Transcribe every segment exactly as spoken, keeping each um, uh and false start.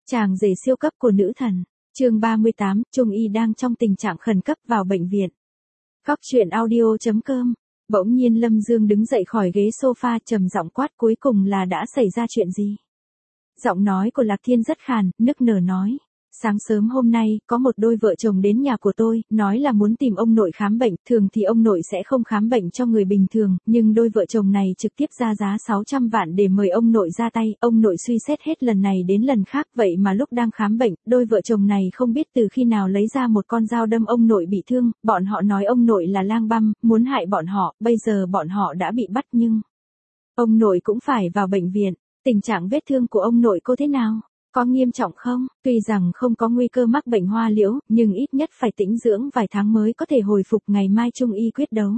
Chàng rể siêu cấp của nữ thần. Chương ba mươi tám, Trung Y đang trong tình trạng khẩn cấp vào bệnh viện. Cóc truyện audio chấm com. Bỗng nhiên Lâm Dương đứng dậy khỏi ghế sofa, trầm giọng quát, cuối cùng là đã xảy ra chuyện gì? Giọng nói của Lạc Thiên rất khàn, nức nở nói. Sáng sớm hôm nay, có một đôi vợ chồng đến nhà của tôi, nói là muốn tìm ông nội khám bệnh, thường thì ông nội sẽ không khám bệnh cho người bình thường, nhưng đôi vợ chồng này trực tiếp ra giá sáu trăm vạn để mời ông nội ra tay, ông nội suy xét hết lần này đến lần khác, vậy mà lúc đang khám bệnh, đôi vợ chồng này không biết từ khi nào lấy ra một con dao đâm ông nội bị thương, bọn họ nói ông nội là lang băm, muốn hại bọn họ, bây giờ bọn họ đã bị bắt nhưng ông nội cũng phải vào bệnh viện, tình trạng vết thương của ông nội cô thế nào? Có nghiêm trọng không? Tuy rằng không có nguy cơ mắc bệnh hoa liễu, nhưng ít nhất phải tĩnh dưỡng vài tháng mới có thể hồi phục, ngày mai Trung Y quyết đấu.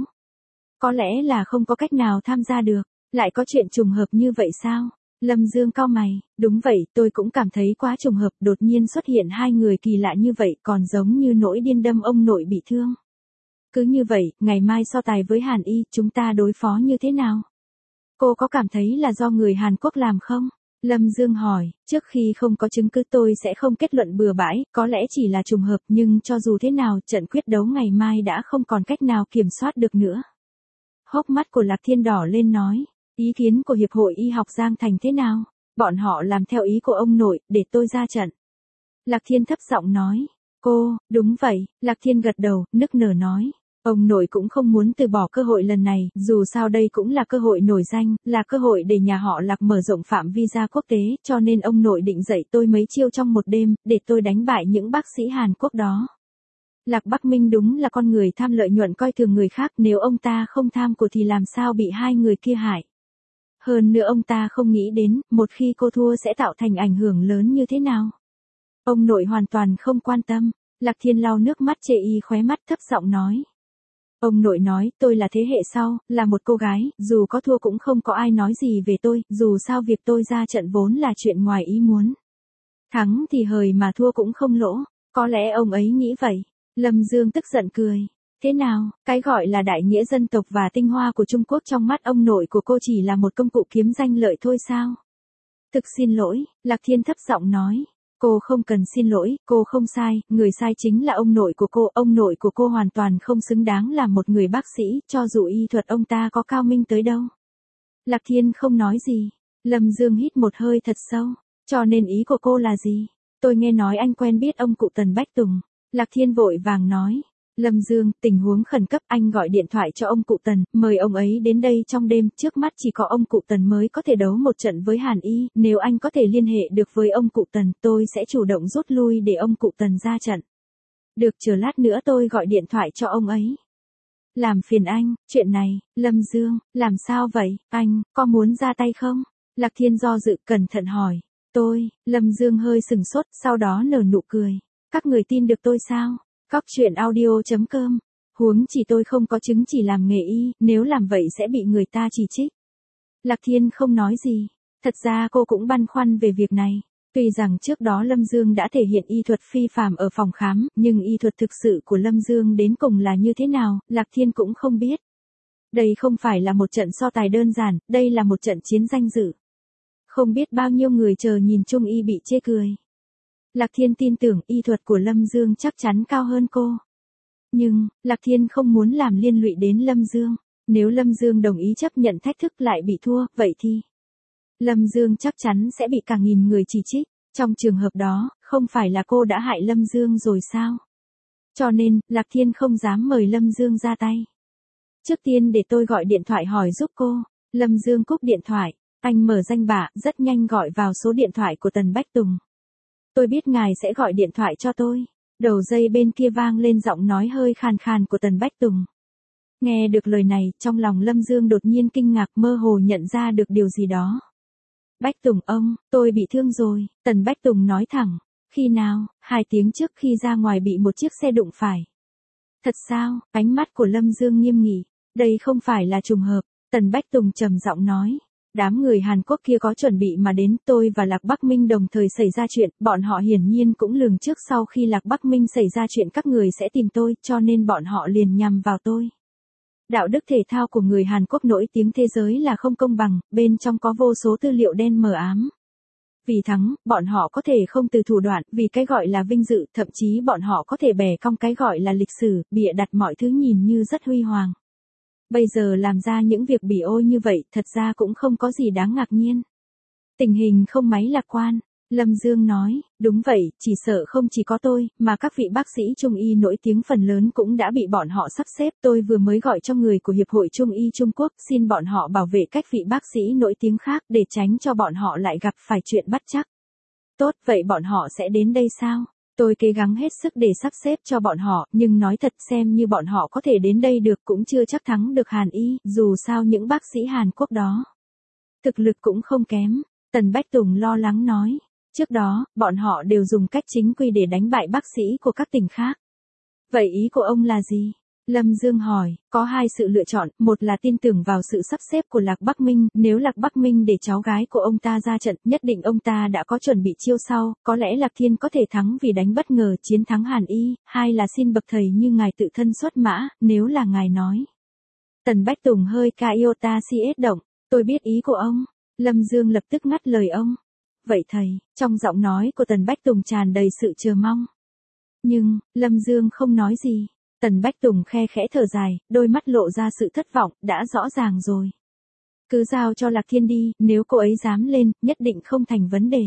Có lẽ là không có cách nào tham gia được, lại có chuyện trùng hợp như vậy sao? Lâm Dương cau mày, đúng vậy, tôi cũng cảm thấy quá trùng hợp, đột nhiên xuất hiện hai người kỳ lạ như vậy, còn giống như nỗi điên đâm ông nội bị thương. Cứ như vậy, ngày mai so tài với Hàn Y, chúng ta đối phó như thế nào? Cô có cảm thấy là do người Hàn Quốc làm không? Lâm Dương hỏi, trước khi không có chứng cứ tôi sẽ không kết luận bừa bãi, có lẽ chỉ là trùng hợp, nhưng cho dù thế nào, trận quyết đấu ngày mai đã không còn cách nào kiểm soát được nữa. Hốc mắt của Lạc Thiên đỏ lên nói, ý kiến của Hiệp hội Y học Giang Thành thế nào? Bọn họ làm theo ý của ông nội, để tôi ra trận. Lạc Thiên thấp giọng nói, cô, đúng vậy, Lạc Thiên gật đầu, nức nở nói. Ông nội cũng không muốn từ bỏ cơ hội lần này, dù sao đây cũng là cơ hội nổi danh, là cơ hội để nhà họ Lạc mở rộng phạm vi ra quốc tế, cho nên ông nội định dạy tôi mấy chiêu trong một đêm, để tôi đánh bại những bác sĩ Hàn Quốc đó. Lạc Bắc Minh đúng là con người tham lợi nhuận coi thường người khác, nếu ông ta không tham của thì làm sao bị hai người kia hại. Hơn nữa ông ta không nghĩ đến, một khi cô thua sẽ tạo thành ảnh hưởng lớn như thế nào. Ông nội hoàn toàn không quan tâm, Lạc Thiên lau nước mắt chê y khóe mắt thấp giọng nói. Ông nội nói, tôi là thế hệ sau, là một cô gái, dù có thua cũng không có ai nói gì về tôi, dù sao việc tôi ra trận vốn là chuyện ngoài ý muốn. Thắng thì hời mà thua cũng không lỗ, có lẽ ông ấy nghĩ vậy. Lâm Dương tức giận cười. Thế nào, cái gọi là đại nghĩa dân tộc và tinh hoa của Trung Quốc trong mắt ông nội của cô chỉ là một công cụ kiếm danh lợi thôi sao? Thực xin lỗi, Lạc Thiên thấp giọng nói. Cô không cần xin lỗi, cô không sai, người sai chính là ông nội của cô, ông nội của cô hoàn toàn không xứng đáng là một người bác sĩ, cho dù y thuật ông ta có cao minh tới đâu. Lạc Thiên không nói gì, Lâm Dương hít một hơi thật sâu, cho nên ý của cô là gì? Tôi nghe nói anh quen biết ông cụ Tần Bách Tùng. Lạc Thiên vội vàng nói. Lâm Dương, tình huống khẩn cấp, anh gọi điện thoại cho ông cụ Tần, mời ông ấy đến đây trong đêm, trước mắt chỉ có ông cụ Tần mới có thể đấu một trận với Hàn Y, nếu anh có thể liên hệ được với ông cụ Tần, tôi sẽ chủ động rút lui để ông cụ Tần ra trận. Được, chờ lát nữa tôi gọi điện thoại cho ông ấy. Làm phiền anh, chuyện này, Lâm Dương, làm sao vậy, anh, có muốn ra tay không? Lạc Thiên do dự, cẩn thận hỏi. Tôi, Lâm Dương hơi sừng sốt, sau đó nở nụ cười. Các người tin được tôi sao? Cóc truyện audio chấm com. Huống chỉ tôi không có chứng chỉ làm nghề y, nếu làm vậy sẽ bị người ta chỉ trích. Lạc Thiên không nói gì. Thật ra cô cũng băn khoăn về việc này. Tuy rằng trước đó Lâm Dương đã thể hiện y thuật phi phàm ở phòng khám, nhưng y thuật thực sự của Lâm Dương đến cùng là như thế nào, Lạc Thiên cũng không biết. Đây không phải là một trận so tài đơn giản, đây là một trận chiến danh dự. Không biết bao nhiêu người chờ nhìn Trung Y bị chê cười. Lạc Thiên tin tưởng y thuật của Lâm Dương chắc chắn cao hơn cô. Nhưng, Lạc Thiên không muốn làm liên lụy đến Lâm Dương. Nếu Lâm Dương đồng ý chấp nhận thách thức lại bị thua, vậy thì Lâm Dương chắc chắn sẽ bị cả nghìn người chỉ trích. Trong trường hợp đó, không phải là cô đã hại Lâm Dương rồi sao? Cho nên, Lạc Thiên không dám mời Lâm Dương ra tay. Trước tiên để tôi gọi điện thoại hỏi giúp cô. Lâm Dương cúp điện thoại. Anh mở danh bạ, rất nhanh gọi vào số điện thoại của Tần Bách Tùng. Tôi biết ngài sẽ gọi điện thoại cho tôi. Đầu dây bên kia vang lên giọng nói hơi khàn khàn của Tần Bách Tùng. Nghe được lời này, trong lòng Lâm Dương đột nhiên kinh ngạc, mơ hồ nhận ra được điều gì đó. Bách Tùng ông, tôi bị thương rồi, Tần Bách Tùng nói thẳng. Khi nào? Hai tiếng trước khi ra ngoài bị một chiếc xe đụng phải. Thật sao? Ánh mắt của Lâm Dương nghiêm nghị. Đây không phải là trùng hợp, Tần Bách Tùng trầm giọng nói. Đám người Hàn Quốc kia có chuẩn bị mà đến, tôi và Lạc Bắc Minh đồng thời xảy ra chuyện, bọn họ hiển nhiên cũng lường trước sau khi Lạc Bắc Minh xảy ra chuyện các người sẽ tìm tôi, cho nên bọn họ liền nhằm vào tôi. Đạo đức thể thao của người Hàn Quốc nổi tiếng thế giới là không công bằng, bên trong có vô số tư liệu đen mờ ám. Vì thắng, bọn họ có thể không từ thủ đoạn, vì cái gọi là vinh dự, thậm chí bọn họ có thể bẻ cong cái gọi là lịch sử, bịa đặt mọi thứ nhìn như rất huy hoàng. Bây giờ làm ra những việc bỉ ôi như vậy, thật ra cũng không có gì đáng ngạc nhiên. Tình hình không mấy lạc quan. Lâm Dương nói, đúng vậy, chỉ sợ không chỉ có tôi, mà các vị bác sĩ Trung y nổi tiếng phần lớn cũng đã bị bọn họ sắp xếp. Tôi vừa mới gọi cho người của Hiệp hội Trung y Trung Quốc, xin bọn họ bảo vệ các vị bác sĩ nổi tiếng khác để tránh cho bọn họ lại gặp phải chuyện bất trắc. Tốt, vậy bọn họ sẽ đến đây sao? Tôi cố gắng hết sức để sắp xếp cho bọn họ, nhưng nói thật xem như bọn họ có thể đến đây được cũng chưa chắc thắng được Hàn Y, dù sao những bác sĩ Hàn Quốc đó. Thực lực cũng không kém, Tần Bách Tùng lo lắng nói. Trước đó, bọn họ đều dùng cách chính quy để đánh bại bác sĩ của các tỉnh khác. Vậy ý của ông là gì? Lâm Dương hỏi, có hai sự lựa chọn, một là tin tưởng vào sự sắp xếp của Lạc Bắc Minh, nếu Lạc Bắc Minh để cháu gái của ông ta ra trận, nhất định ông ta đã có chuẩn bị chiêu sau, có lẽ Lạc Thiên có thể thắng vì đánh bất ngờ chiến thắng Hàn Y, hai là xin bậc thầy như ngài tự thân xuất mã, nếu là ngài nói. Tần Bách Tùng hơi ca iota si ết động, tôi biết ý của ông. Lâm Dương lập tức ngắt lời ông. Vậy thầy, trong giọng nói của Tần Bách Tùng tràn đầy sự chờ mong. Nhưng, Lâm Dương không nói gì. Tần Bách Tùng khe khẽ thở dài, đôi mắt lộ ra sự thất vọng, đã rõ ràng rồi. Cứ giao cho Lạc Thiên đi, nếu cô ấy dám lên, nhất định không thành vấn đề.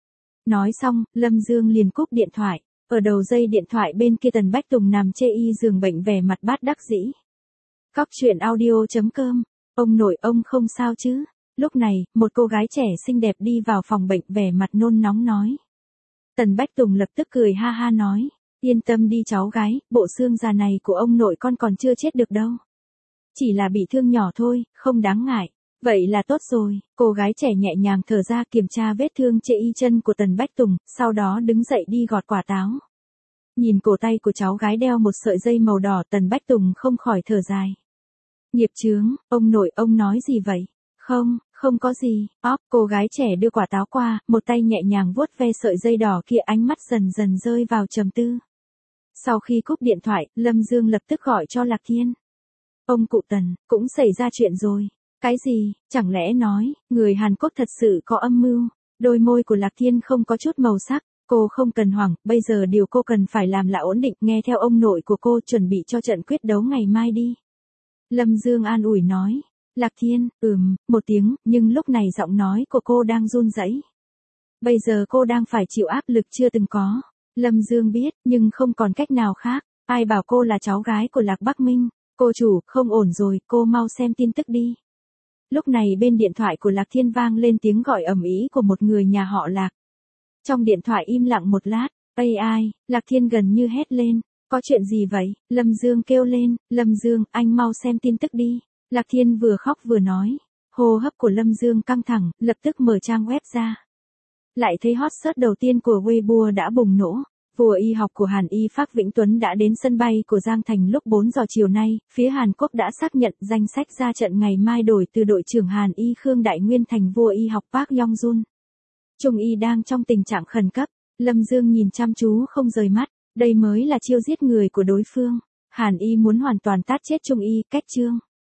Nói xong, Lâm Dương liền cúp điện thoại. Ở đầu dây điện thoại bên kia Tần Bách Tùng nằm chê y giường bệnh vẻ mặt bát đắc dĩ. Cóc truyện audio chấm com. Ông nội ông không sao chứ? Lúc này, một cô gái trẻ xinh đẹp đi vào phòng bệnh vẻ mặt nôn nóng nói. Tần Bách Tùng lập tức cười ha ha nói. Yên tâm đi cháu gái, bộ xương già này của ông nội con còn chưa chết được đâu. Chỉ là bị thương nhỏ thôi, không đáng ngại. Vậy là tốt rồi, cô gái trẻ nhẹ nhàng thở ra kiểm tra vết thương trên y chân của Tần Bách Tùng, sau đó đứng dậy đi gọt quả táo. Nhìn cổ tay của cháu gái đeo một sợi dây màu đỏ Tần Bách Tùng không khỏi thở dài. Nghiệp chướng, ông nội ông nói gì vậy? Không, không có gì, óp, cô gái trẻ đưa quả táo qua, một tay nhẹ nhàng vuốt ve sợi dây đỏ kia ánh mắt dần dần rơi vào trầm tư. Sau khi cúp điện thoại, Lâm Dương lập tức gọi cho Lạc Thiên. Ông cụ Tần, cũng xảy ra chuyện rồi. Cái gì, chẳng lẽ nói, người Hàn Quốc thật sự có âm mưu? Đôi môi của Lạc Thiên không có chút màu sắc, cô không cần hoảng, bây giờ điều cô cần phải làm là ổn định, nghe theo ông nội của cô chuẩn bị cho trận quyết đấu ngày mai đi. Lâm Dương an ủi nói. Lạc Thiên, ừm, một tiếng, nhưng lúc này giọng nói của cô đang run rẩy. Bây giờ cô đang phải chịu áp lực chưa từng có. Lâm Dương biết, nhưng không còn cách nào khác. Ai bảo cô là cháu gái của Lạc Bắc Minh? Cô chủ, không ổn rồi, cô mau xem tin tức đi. Lúc này bên điện thoại của Lạc Thiên vang lên tiếng gọi ầm ĩ của một người nhà họ Lạc. Trong điện thoại im lặng một lát, ây ai, Lạc Thiên gần như hét lên. Có chuyện gì vậy? Lâm Dương kêu lên, Lâm Dương, anh mau xem tin tức đi. Lạc Thiên vừa khóc vừa nói. Hô hấp của Lâm Dương căng thẳng, lập tức mở trang web ra. Lại thấy hot search đầu tiên của Weibo đã bùng nổ. Vua y học của Hàn Y Phác Vĩnh Tuấn đã đến sân bay của Giang Thành lúc bốn giờ chiều nay, phía Hàn Quốc đã xác nhận danh sách ra trận ngày mai đổi từ đội trưởng Hàn Y Khương Đại Nguyên thành vua y học Park Yong-jun. Trung y đang trong tình trạng khẩn cấp, Lâm Dương nhìn chăm chú không rời mắt, đây mới là chiêu giết người của đối phương. Hàn Y muốn hoàn toàn tát chết Trung y, cách chương.